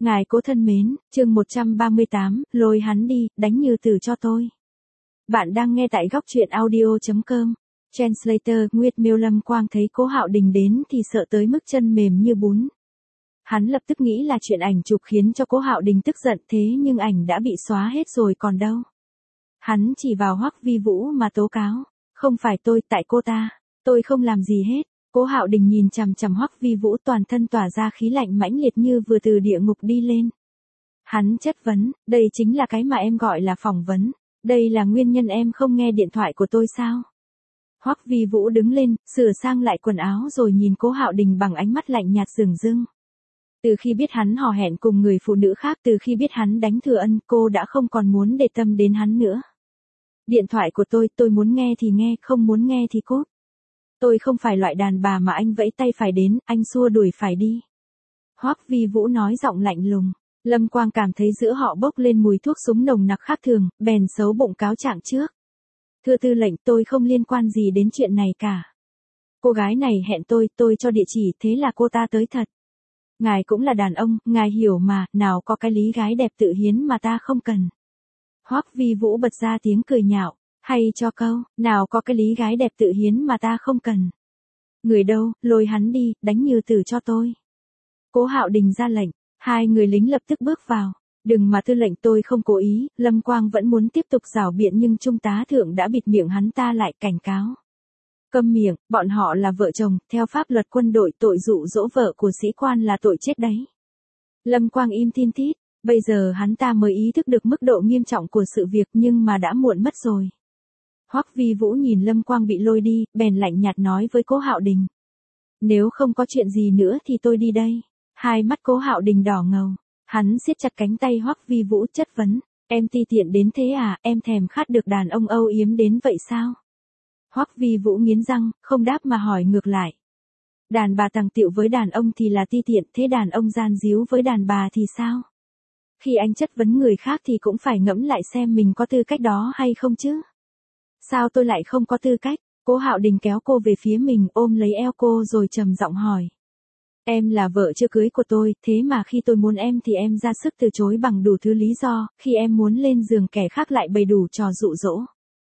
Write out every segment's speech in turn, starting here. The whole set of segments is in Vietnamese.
Ngài cố thân mến, chương 138, lôi hắn đi, đánh Như Tử cho tôi. Bạn đang nghe tại góc truyện audio.com. Translator Nguyệt Miêu. Lâm Quang thấy Cố Hạo Đình đến thì sợ tới mức chân mềm như bún. Hắn lập tức nghĩ là chuyện ảnh chụp khiến cho Cố Hạo Đình tức giận, thế nhưng ảnh đã bị xóa hết rồi còn đâu. Hắn chỉ vào Hoắc Vi Vũ mà tố cáo, không phải tôi, tại cô ta, tôi không làm gì hết. Cố Hạo Đình nhìn chằm chằm Hoắc Vi Vũ, toàn thân tỏa ra khí lạnh mãnh liệt như vừa từ địa ngục đi lên. Hắn chất vấn, đây chính là cái mà em gọi là phỏng vấn, đây là nguyên nhân em không nghe điện thoại của tôi sao? Hoắc Vi Vũ đứng lên, sửa sang lại quần áo rồi nhìn Cố Hạo Đình bằng ánh mắt lạnh nhạt dửng dưng. Từ khi biết hắn hò hẹn cùng người phụ nữ khác, từ khi biết hắn đánh Thừa Ân, cô đã không còn muốn để tâm đến hắn nữa. Điện thoại của tôi muốn nghe thì nghe, không muốn nghe thì cút. Tôi không phải loại đàn bà mà anh vẫy tay phải đến, anh xua đuổi phải đi. Hoắc Vi Vũ nói giọng lạnh lùng. Lâm Quang cảm thấy giữa họ bốc lên mùi thuốc súng nồng nặc khác thường, bèn xấu bụng cáo trạng trước. Thưa tư lệnh, tôi không liên quan gì đến chuyện này cả. Cô gái này hẹn tôi cho địa chỉ, thế là cô ta tới thật. Ngài cũng là đàn ông, ngài hiểu mà, nào có cái lý gái đẹp tự hiến mà ta không cần. Hoắc Vi Vũ bật ra tiếng cười nhạo. Hay cho câu, nào có cái lý gái đẹp tự hiến mà ta không cần. Người đâu, lôi hắn đi, đánh Như Tử cho tôi. Cố Hạo Đình ra lệnh, hai người lính lập tức bước vào. Đừng mà tư lệnh, tôi không cố ý. Lâm Quang vẫn muốn tiếp tục rảo biện nhưng trung tá thượng đã bịt miệng hắn ta lại, cảnh cáo. Câm miệng, bọn họ là vợ chồng, theo pháp luật quân đội tội dụ dỗ vợ của sĩ quan là tội chết đấy. Lâm Quang im tin tít, bây giờ hắn ta mới ý thức được mức độ nghiêm trọng của sự việc nhưng mà đã muộn mất rồi. Hoắc Vi Vũ nhìn Lâm Quang bị lôi đi, bèn lạnh nhạt nói với Cố Hạo Đình. Nếu không có chuyện gì nữa thì tôi đi đây. Hai mắt Cố Hạo Đình đỏ ngầu. Hắn siết chặt cánh tay Hoắc Vi Vũ chất vấn. Em ti tiện đến thế à, em thèm khát được đàn ông âu yếm đến vậy sao? Hoắc Vi Vũ nghiến răng, không đáp mà hỏi ngược lại. Đàn bà tằng tiệu với đàn ông thì là ti tiện, thế đàn ông gian díu với đàn bà thì sao? Khi anh chất vấn người khác thì cũng phải ngẫm lại xem mình có tư cách đó hay không chứ? Sao tôi lại không có tư cách? Cố Hạo Đình kéo cô về phía mình, ôm lấy eo cô rồi trầm giọng hỏi. Em là vợ chưa cưới của tôi, thế mà khi tôi muốn em thì em ra sức từ chối bằng đủ thứ lý do, khi em muốn lên giường kẻ khác lại bày đủ trò dụ dỗ.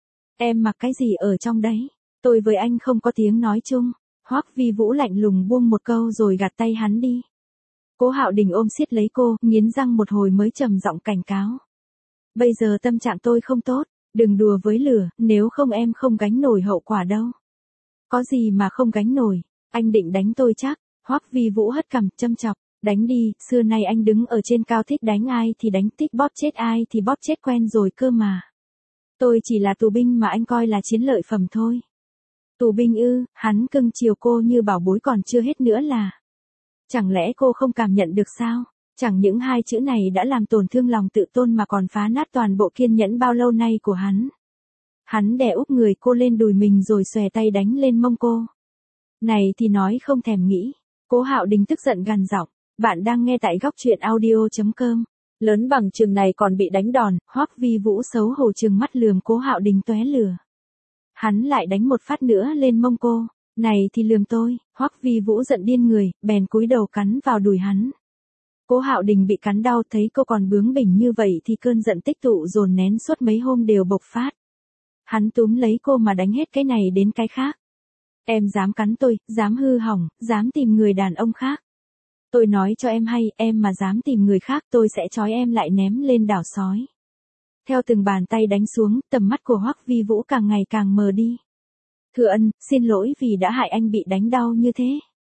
Em mặc cái gì ở trong đấy? Tôi với anh không có tiếng nói chung. Hoắc Vi Vũ lạnh lùng buông một câu rồi gạt tay hắn đi. Cố Hạo Đình ôm siết lấy cô, nghiến răng một hồi mới trầm giọng cảnh cáo. Bây giờ tâm trạng tôi không tốt. Đừng đùa với lửa, nếu không em không gánh nổi hậu quả đâu. Có gì mà không gánh nổi, anh định đánh tôi chắc. Hoắc Vi Vũ hất cằm, châm chọc, đánh đi, xưa nay anh đứng ở trên cao, thích đánh ai thì đánh, thích bóp chết ai thì bóp chết quen rồi cơ mà. Tôi chỉ là tù binh mà anh coi là chiến lợi phẩm thôi. Tù binh ư? Hắn cưng chiều cô như bảo bối còn chưa hết nữa là. Chẳng lẽ cô không cảm nhận được sao? Chẳng những hai chữ này đã làm tổn thương lòng tự tôn mà còn phá nát toàn bộ kiên nhẫn bao lâu nay của hắn. Hắn đè úp người cô lên đùi mình rồi xòe tay đánh lên mông cô. Này thì nói không thèm nghĩ. Cố Hạo Đình tức giận gằn giọng. Bạn đang nghe tại góc truyện audio.com. Lớn bằng chừng này còn bị đánh đòn. Hoắc Vi Vũ xấu hổ trừng mắt lườm Cố Hạo Đình tóe lửa. Hắn lại đánh một phát nữa lên mông cô. Này thì lườm tôi. Hoắc Vi Vũ giận điên người, bèn cúi đầu cắn vào đùi hắn. Cố Hạo Đình bị cắn đau, thấy cô còn bướng bỉnh như vậy thì cơn giận tích tụ dồn nén suốt mấy hôm đều bộc phát. Hắn túm lấy cô mà đánh hết cái này đến cái khác. Em dám cắn tôi, dám hư hỏng, dám tìm người đàn ông khác. Tôi nói cho em hay, em mà dám tìm người khác tôi sẽ trói em lại ném lên đảo sói. Theo từng bàn tay đánh xuống, tầm mắt của Hoắc Vi Vũ càng ngày càng mờ đi. Thừa Ân, xin lỗi vì đã hại anh bị đánh đau như thế.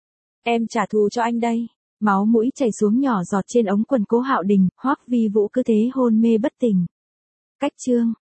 Em trả thù cho anh đây. Máu mũi chảy xuống nhỏ giọt trên ống quần Cố Hạo Đình, Hoắc Vi Vũ cứ thế hôn mê bất tỉnh. Cách chương